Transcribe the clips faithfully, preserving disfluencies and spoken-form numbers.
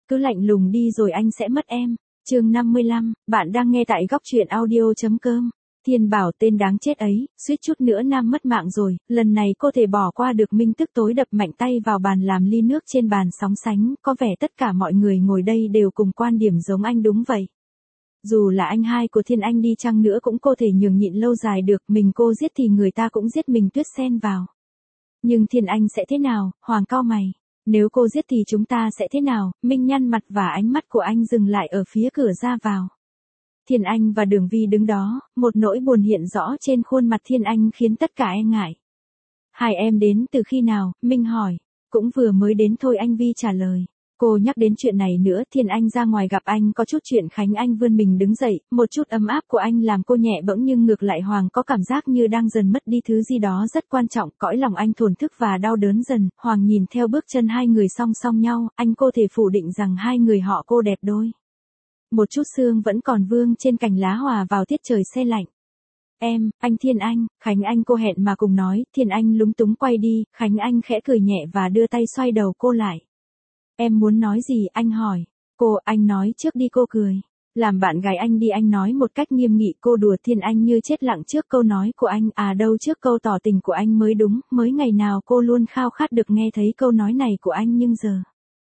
cứ lạnh lùng đi rồi anh sẽ mất em. Chương năm mươi lăm, bạn đang nghe tại góc truyện audio.com. Thiên Bảo tên đáng chết ấy, suýt chút nữa Nam mất mạng rồi, lần này cô thể bỏ qua được Minh tức tối đập mạnh tay vào bàn làm ly nước trên bàn sóng sánh, có vẻ tất cả mọi người ngồi đây đều cùng quan điểm giống anh đúng vậy. Dù là anh hai của Thiên Anh đi chăng nữa cũng cô thể nhường nhịn lâu dài được, mình cô giết thì người ta cũng giết mình, Tuyết xen vào. Nhưng Thiên Anh sẽ thế nào, Hoàng cau mày. Nếu cô giết thì chúng ta sẽ thế nào, Minh nhăn mặt và ánh mắt của anh dừng lại ở phía cửa ra vào. Thiên Anh và Đường Vi đứng đó, một nỗi buồn hiện rõ trên khuôn mặt Thiên Anh khiến tất cả e ngại. Hai em đến từ khi nào, Minh hỏi. Cũng vừa mới đến thôi, anh Vi trả lời. Cô nhắc đến chuyện này nữa, Thiên Anh ra ngoài gặp anh có chút chuyện. Khánh Anh vươn mình đứng dậy, một chút ấm áp của anh làm cô nhẹ bẫng, nhưng ngược lại Hoàng có cảm giác như đang dần mất đi thứ gì đó rất quan trọng. Cõi lòng anh thổn thức và đau đớn dần. Hoàng nhìn theo bước chân hai người song song nhau, anh cô thể phủ định rằng hai người họ cô đẹp đôi. Một chút sương vẫn còn vương trên cành lá hòa vào tiết trời se lạnh. Em, anh Thiên Anh, Khánh Anh cô hẹn mà cùng nói. Thiên Anh lúng túng quay đi, Khánh Anh khẽ cười nhẹ và đưa tay xoay đầu cô lại. Em muốn nói gì, anh hỏi. Cô, anh nói trước đi, cô cười. Làm bạn gái anh đi, anh nói một cách nghiêm nghị. Cô đùa. Thiên Anh như chết lặng trước câu nói của anh, à đâu trước câu tỏ tình của anh mới đúng, mới ngày nào cô luôn khao khát được nghe thấy câu nói này của anh, nhưng giờ.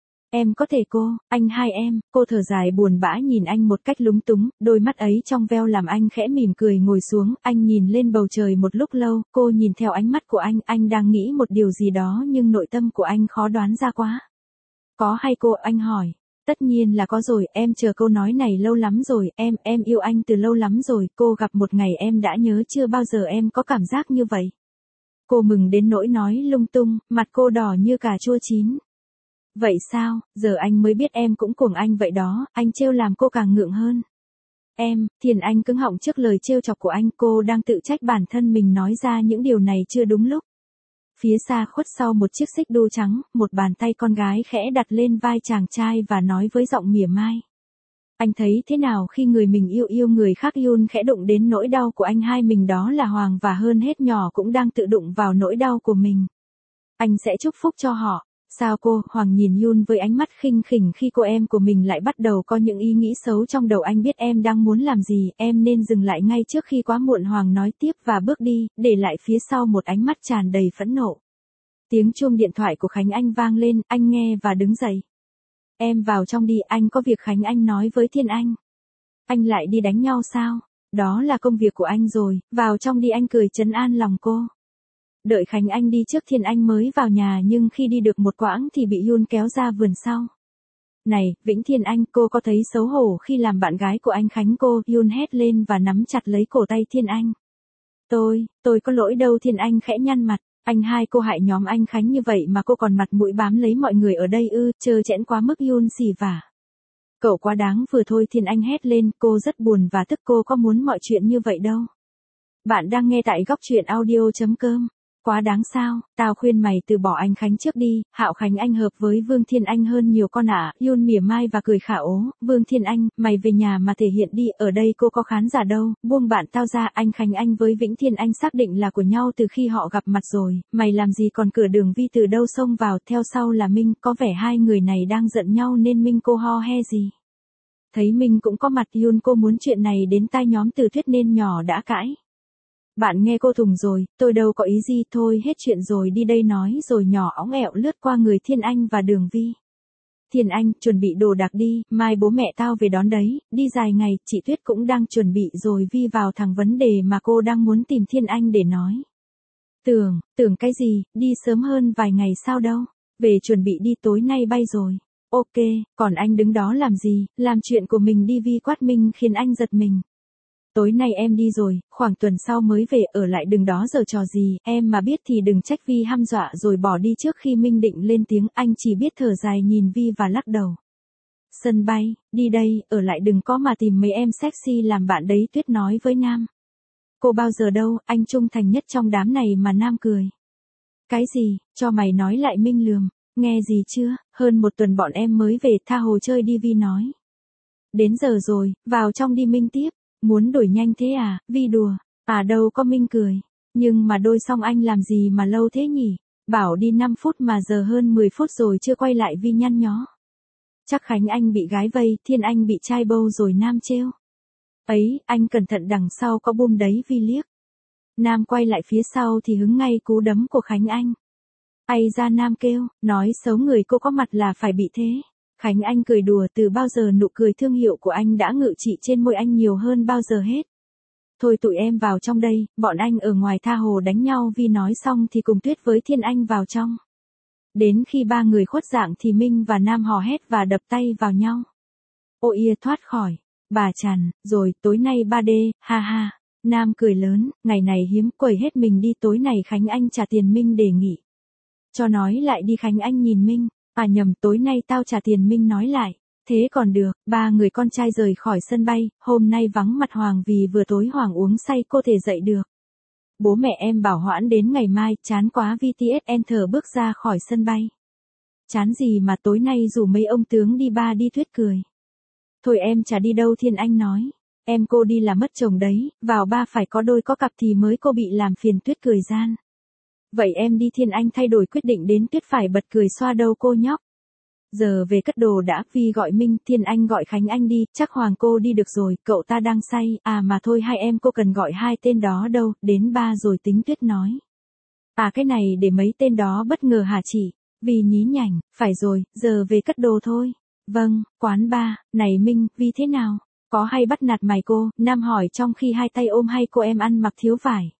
Em có thể cô, anh hai em, cô thở dài buồn bã nhìn anh một cách lúng túng, đôi mắt ấy trong veo làm anh khẽ mỉm cười ngồi xuống, anh nhìn lên bầu trời một lúc lâu, cô nhìn theo ánh mắt của anh, anh đang nghĩ một điều gì đó nhưng nội tâm của anh khó đoán ra quá. Có hay cô, anh hỏi. Tất nhiên là có rồi, em chờ câu nói này lâu lắm rồi, em, em yêu anh từ lâu lắm rồi, cô gặp một ngày em đã nhớ chưa bao giờ em có cảm giác như vậy. Cô mừng đến nỗi nói lung tung, mặt cô đỏ như cà chua chín. Vậy sao, giờ anh mới biết em cũng cuồng anh vậy đó, anh trêu làm cô càng ngượng hơn. Em, Thiên Anh cứng họng trước lời trêu chọc của anh, cô đang tự trách bản thân mình nói ra những điều này chưa đúng lúc. Phía xa khuất sau một chiếc xích đu trắng, một bàn tay con gái khẽ đặt lên vai chàng trai và nói với giọng mỉa mai. Anh thấy thế nào khi người mình yêu yêu người khác? Yun khẽ đụng đến nỗi đau của anh hai mình, đó là Hoàng, và hơn hết nhỏ cũng đang tự đụng vào nỗi đau của mình. Anh sẽ chúc phúc cho họ. Sao cô? Hoàng nhìn Yun với ánh mắt khinh khỉnh khi cô em của mình lại bắt đầu có những ý nghĩ xấu trong đầu. Anh biết em đang muốn làm gì, em nên dừng lại ngay trước khi quá muộn. Hoàng nói tiếp và bước đi, để lại phía sau một ánh mắt tràn đầy phẫn nộ. Tiếng chuông điện thoại của Khánh Anh vang lên, anh nghe và đứng dậy. Em vào trong đi, anh có việc. Khánh Anh nói với Thiên Anh. Anh lại đi đánh nhau sao? Đó là công việc của anh rồi, vào trong đi, anh cười trấn an lòng cô. Đợi Khánh Anh đi trước, Thiên Anh mới vào nhà, nhưng khi đi được một quãng thì bị Yun kéo ra vườn sau. Này, Vĩnh Thiên Anh, cô có thấy xấu hổ khi làm bạn gái của anh Khánh? Cô, Yun hét lên và nắm chặt lấy cổ tay Thiên Anh. Tôi, tôi có lỗi đâu. Thiên Anh khẽ nhăn mặt. Anh hai, cô hại nhóm anh Khánh như vậy mà cô còn mặt mũi bám lấy mọi người ở đây ư? Trơ trẽn quá mức. Yun xì vả. Cậu quá đáng vừa thôi. Thiên Anh hét lên, cô rất buồn và tức, cô có muốn mọi chuyện như vậy đâu. Bạn đang nghe tại góc truyện audio.com. Quá đáng sao, tao khuyên mày từ bỏ anh Khánh trước đi. Hạo Khánh Anh hợp với Vương Thiên Anh hơn nhiều con ạ. À. Yun mỉa mai và cười khả ố. Vương Thiên Anh, mày về nhà mà thể hiện đi, ở đây cô có khán giả đâu. Buông bạn tao ra. Anh Khánh Anh với Vĩnh Thiên Anh xác định là của nhau từ khi họ gặp mặt rồi. Mày làm gì còn cửa? Đường Vi từ đâu xông vào, theo sau là Minh. Có vẻ hai người này đang giận nhau nên Minh cô ho he gì. Thấy Minh cũng có mặt, Yun cô muốn chuyện này đến tai nhóm Từ Thuyết nên nhỏ đã cãi. Bạn nghe cô thùng rồi, tôi đâu có ý gì, thôi hết chuyện rồi, đi đây, nói rồi nhỏ óng ẹo lướt qua người Thiên Anh và Đường Vi. Thiên Anh, chuẩn bị đồ đạc đi, mai bố mẹ tao về đón đấy, đi dài ngày, chị Tuyết cũng đang chuẩn bị rồi. Vi vào thẳng vấn đề mà cô đang muốn tìm Thiên Anh để nói. Tưởng, tưởng cái gì, đi sớm hơn vài ngày sao đâu, về chuẩn bị đi, tối nay bay rồi. Ok, còn anh đứng đó làm gì, làm chuyện của mình đi. Vi quát Minh khiến anh giật mình. Tối nay em đi rồi, khoảng tuần sau mới về, ở lại đừng đó giờ trò gì, em mà biết thì đừng trách. Vi hăm dọa rồi bỏ đi trước khi Minh định lên tiếng, anh chỉ biết thở dài nhìn Vi và lắc đầu. Sân bay, đi đây, ở lại đừng có mà tìm mấy em sexy làm bạn đấy, Tuyết nói với Nam. Cô bao giờ đâu, anh trung thành nhất trong đám này mà. Nam cười. Cái gì, cho mày nói lại. Minh lườm, nghe gì chưa, hơn một tuần bọn em mới về, tha hồ chơi đi. Vi nói. Đến giờ rồi, vào trong đi. Minh tiếp. Muốn đổi nhanh thế à? Vi đùa. À đâu có. Minh cười. Nhưng mà đôi xong anh làm gì mà lâu thế nhỉ? Bảo đi năm phút mà giờ hơn mười phút rồi chưa quay lại. Vi nhăn nhó. chắc Khánh Anh bị gái vây, Thiên Anh bị trai bâu rồi Nam trêu. Ấy, anh cẩn thận đằng sau có bum đấy Vi liếc. Nam quay lại phía sau thì hứng ngay cú đấm của Khánh Anh. Ây ra Nam kêu, nói xấu người cô có mặt là phải bị thế. Khánh Anh cười đùa, từ bao giờ nụ cười thương hiệu của anh đã ngự trị trên môi anh nhiều hơn bao giờ hết. Thôi tụi em vào trong đây, bọn anh ở ngoài tha hồ đánh nhau. Vi nói xong thì cùng Tuyết với Thiên Anh vào trong. Đến khi ba người khuất dạng thì Minh và Nam hò hét và đập tay vào nhau. Ôi ia thoát khỏi. Bà Trần, rồi tối nay ba đê, ha ha. Nam cười lớn, ngày này hiếm quẩy hết mình đi, tối này Khánh Anh trả tiền. Minh đề nghị. Cho nói lại đi. Khánh Anh nhìn Minh. À nhầm, tối nay tao trả tiền. Minh nói lại. Thế còn được. Ba người con trai rời khỏi sân bay. Hôm nay vắng mặt Hoàng vì vừa tối Hoàng uống say cô thể dậy được. Bố mẹ em bảo hoãn đến ngày mai. Chán quá. vê tê ét Enter bước ra khỏi sân bay. Chán gì mà tối nay rủ mấy ông tướng đi. Ba đi. Tuyết cười. Thôi em chả đi đâu. Thiên Anh nói. Em cô đi là mất chồng đấy. Vào ba phải có đôi có cặp thì mới cô bị làm phiền. Tuyết cười gian. Vậy em đi. Thiên Anh thay đổi quyết định đến. Tuyết phải bật cười xoa đầu cô nhóc. Giờ về cất đồ đã. Vi gọi Minh. Thiên Anh gọi Khánh Anh đi. Chắc Hoàng cô đi được rồi. Cậu ta đang say. À mà thôi hai em cô cần gọi hai tên đó đâu. Đến ba rồi tính. Tuyết nói. À cái này để mấy tên đó bất ngờ hả chị? Vi nhí nhảnh. Phải rồi. Giờ về cất đồ thôi. Vâng. Quán ba. Này Minh. Vi thế nào? Có hay bắt nạt mày cô? Nam hỏi trong khi hai tay ôm hai cô em ăn mặc thiếu vải.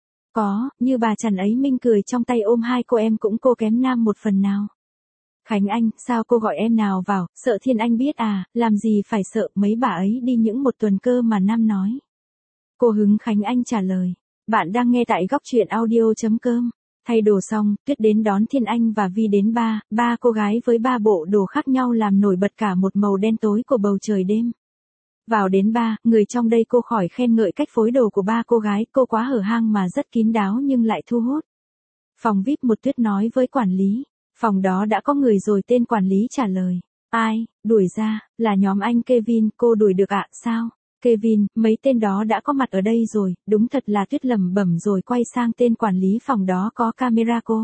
Có. Như bà Trần ấy. Minh cười trong tay ôm hai cô em cũng cô kém Nam một phần nào. Khánh Anh, sao cô gọi em nào vào, sợ Thiên Anh biết à, làm gì phải sợ, mấy bà ấy đi những một tuần cơ mà. Nam nói. Cô hứng. Khánh Anh trả lời. Bạn đang nghe tại góc truyện audio chấm com. Thay đồ xong, Tuyết đến đón Thiên Anh và Vi đến ba, ba cô gái với ba bộ đồ khác nhau làm nổi bật cả một màu đen tối của bầu trời đêm. Vào đến ba, người trong đây cô khỏi khen ngợi cách phối đồ của ba cô gái, cô quá hở hang mà rất kín đáo nhưng lại thu hút. Phòng vi ai pi một. Tuyết nói với quản lý. Phòng đó đã có người rồi. Tên quản lý trả lời. Ai, đuổi ra, là nhóm anh Kevin. Cô đuổi được ạ? Sao? Kevin, mấy tên đó đã có mặt ở đây rồi. Đúng thật là. Tuyết lẩm bẩm rồi quay sang tên quản lý. Phòng đó có camera cô?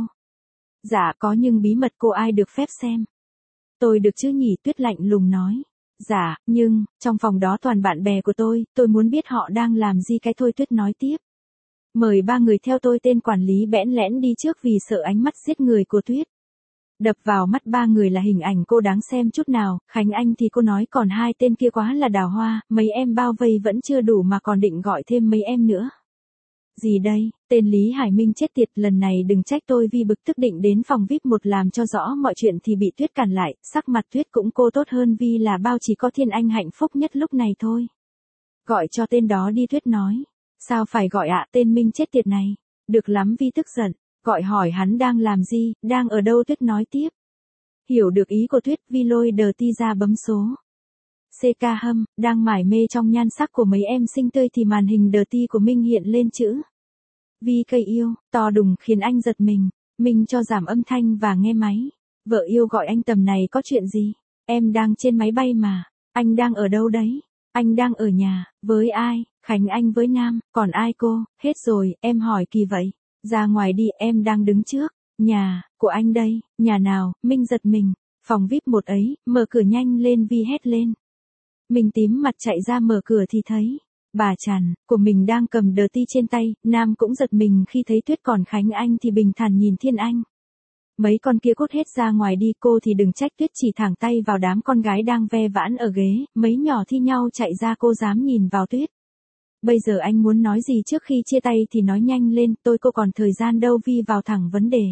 Dạ có nhưng bí mật cô ai được phép xem? Tôi được chứ nhỉ? Tuyết lạnh lùng nói. Dạ, nhưng, trong phòng đó toàn bạn bè của tôi, tôi muốn biết họ đang làm gì cái thôi. Tuyết nói tiếp. Mời ba người theo tôi. Tên quản lý bẽn lẽn đi trước vì sợ ánh mắt giết người của Tuyết. Đập vào mắt ba người là hình ảnh cô đáng xem chút nào. Khánh Anh thì cô nói còn hai tên kia quá là đào hoa, mấy em bao vây vẫn chưa đủ mà còn định gọi thêm mấy em nữa. Gì đây, tên Lý Hải Minh chết tiệt, lần này đừng trách tôi. Vi bực tức định đến phòng vi ai pi một làm cho rõ mọi chuyện thì bị Tuyết cản lại, sắc mặt Tuyết cũng cô tốt hơn Vi là bao, chỉ có Thiên Anh hạnh phúc nhất lúc này thôi. Gọi cho tên đó đi. Tuyết nói. Sao phải gọi ạ? Tên Minh chết tiệt này. Được lắm. Vi tức giận. Gọi hỏi hắn đang làm gì, đang ở đâu. Tuyết nói tiếp. Hiểu được ý của Tuyết, Vi lôi đờ ti ra bấm số. xê ca hâm, đang mải mê trong nhan sắc của mấy em xinh tươi thì màn hình đờ ti của Minh hiện lên chữ. Vi cây yêu, to đùng khiến anh giật mình. Minh cho giảm âm thanh và nghe máy. Vợ yêu gọi anh tầm này có chuyện gì? Em đang trên máy bay mà. Anh đang ở đâu đấy? Anh đang ở nhà, với ai? Khánh Anh với Nam, còn ai cô? Hết rồi, em hỏi kỳ vậy. Ra ngoài đi, em đang đứng trước. Nhà, của anh đây, nhà nào? Minh giật mình. Phòng vi ai pi một ấy, mở cửa nhanh lên. Vi hét lên. Minh tím mặt chạy ra mở cửa thì thấy. Bà Trần, của mình đang cầm đờ ti trên tay. Nam cũng giật mình khi thấy Tuyết, còn Khánh Anh thì bình thản nhìn Thiên Anh. Mấy con kia cút hết ra ngoài đi. Cô thì đừng trách. Tuyết chỉ thẳng tay vào đám con gái đang ve vãn ở ghế. Mấy nhỏ thi nhau chạy ra. Cô dám nhìn vào Tuyết. Bây giờ anh muốn nói gì trước khi chia tay thì nói nhanh lên. Tôi cô còn thời gian đâu. Vi vào thẳng vấn đề.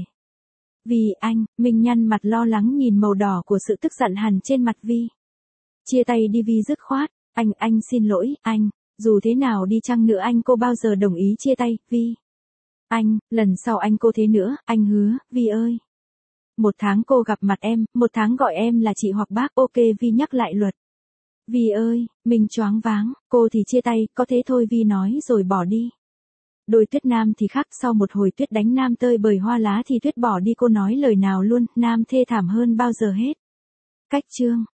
Vì anh, Minh nhăn mặt lo lắng nhìn màu đỏ của sự tức giận hằn trên mặt Vi. Chia tay đi. Vi dứt khoát. Anh, anh xin lỗi, anh. Dù thế nào đi chăng nữa anh cô bao giờ đồng ý chia tay. Vi. Anh, lần sau anh cô thế nữa, anh hứa. Vi ơi. Một tháng cô gặp mặt em, một tháng gọi em là chị hoặc bác. Ok. Vi nhắc lại luật. Vi ơi, mình choáng váng. Cô thì chia tay, có thế thôi. Vi nói rồi bỏ đi. Đôi Tuyết Nam thì khác. Sau một hồi Tuyết đánh Nam tơi bời hoa lá thì Tuyết bỏ đi. Cô nói lời nào luôn. Nam thê thảm hơn bao giờ hết. Cách chương